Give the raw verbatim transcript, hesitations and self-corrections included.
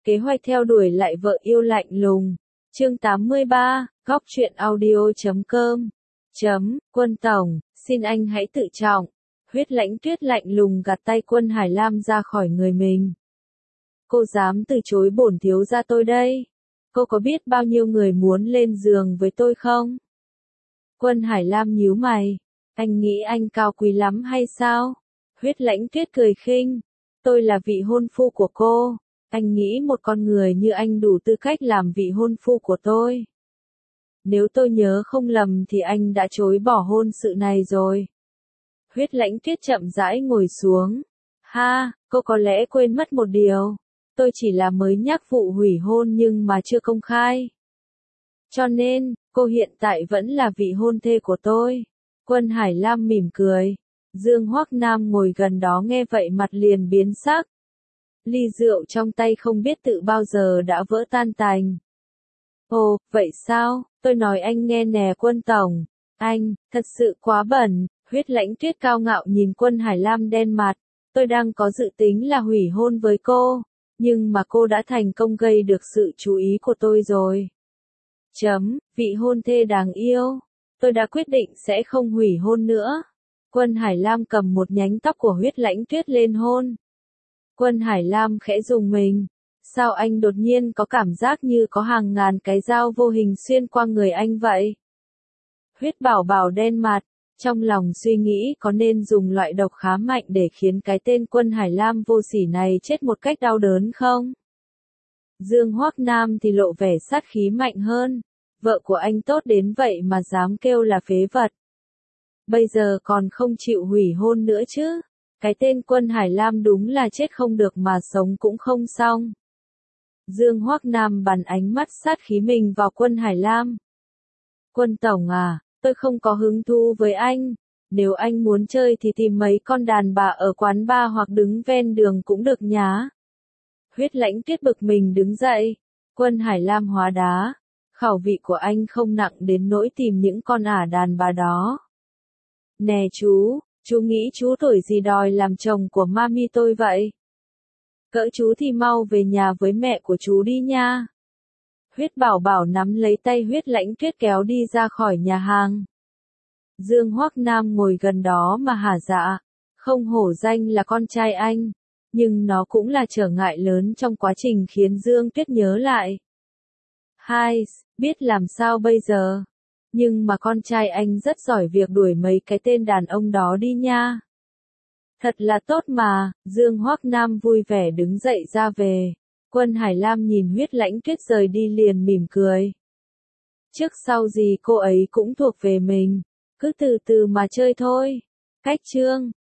Kế hoạch theo đuổi lại vợ yêu lạnh lùng. Chương tám mươi ba, góc truyện audio chấm com. Chấm, Quân tổng, xin anh hãy tự trọng. Huyết Lãnh Tuyết lạnh lùng gạt tay Quân Hải Lam ra khỏi người mình. Cô dám từ chối bổn thiếu gia tôi đây? Cô có biết bao nhiêu người muốn lên giường với tôi không? Quân Hải Lam nhíu mày. Anh nghĩ anh cao quý lắm hay sao? Huyết Lãnh Tuyết cười khinh. Tôi là vị hôn phu của cô. Anh nghĩ một con người như anh đủ tư cách làm vị hôn phu của tôi. Nếu tôi nhớ không lầm thì anh đã chối bỏ hôn sự này rồi. Huyết Lãnh Tuyết chậm rãi ngồi xuống. Ha, cô có lẽ quên mất một điều. Tôi chỉ là mới nhắc vụ hủy hôn nhưng mà chưa công khai. Cho nên, cô hiện tại vẫn là vị hôn thê của tôi. Quân Hải Lam mỉm cười. Dương Hoắc Nam ngồi gần đó nghe vậy mặt liền biến sắc. Ly rượu trong tay không biết tự bao giờ đã vỡ tan tành. Ồ, vậy sao? Tôi nói anh nghe nè Quân tổng. Anh, thật sự quá bẩn. Huyết Lãnh Tuyết cao ngạo nhìn Quân Hải Lam đen mặt. Tôi đang có dự tính là hủy hôn với cô. Nhưng mà cô đã thành công gây được sự chú ý của tôi rồi. Chấm, vị hôn thê đáng yêu. Tôi đã quyết định sẽ không hủy hôn nữa. Quân Hải Lam cầm một nhánh tóc của Huyết Lãnh Tuyết lên hôn. Quân Hải Lam khẽ rùng mình. Sao anh đột nhiên có cảm giác như có hàng ngàn cái dao vô hình xuyên qua người anh vậy? Huyết Bảo Bảo đen mặt, trong lòng suy nghĩ có nên dùng loại độc khá mạnh để khiến cái tên Quân Hải Lam vô sỉ này chết một cách đau đớn không? Dương Hoắc Nam thì lộ vẻ sát khí mạnh hơn. Vợ của anh tốt đến vậy mà dám kêu là phế vật. Bây giờ còn không chịu hủy hôn nữa chứ? Cái tên Quân Hải Lam đúng là chết không được mà sống cũng không xong. Dương Hoắc Nam bắn ánh mắt sát khí mình vào Quân Hải Lam. Quân tổng à, tôi không có hứng thú với anh. Nếu anh muốn chơi thì tìm mấy con đàn bà ở quán bar hoặc đứng ven đường cũng được nhá. Huyết Lãnh Tuyết bực mình đứng dậy. Quân Hải Lam hóa đá. Khẩu vị của anh không nặng đến nỗi tìm những con ả đàn bà đó. Nè chú, chú nghĩ chú tuổi gì đòi làm chồng của mami tôi vậy? Cỡ chú thì mau về nhà với mẹ của chú đi nha. Huyết Bảo Bảo nắm lấy tay Huyết Lãnh Tuyết kéo đi ra khỏi nhà hàng. Dương Hoắc Nam ngồi gần đó mà hả dạ. Không hổ danh là con trai anh. Nhưng nó cũng là trở ngại lớn trong quá trình khiến Dương Tuyết nhớ lại. Hai, biết làm sao bây giờ? Nhưng mà con trai anh rất giỏi việc đuổi mấy cái tên đàn ông đó đi nha. Thật là tốt mà, Dương Hoắc Nam vui vẻ đứng dậy ra về. Quân Hải Lam nhìn Huyết Lãnh Tuyết rời đi liền mỉm cười. Trước sau gì cô ấy cũng thuộc về mình, cứ từ từ mà chơi thôi. Cách chương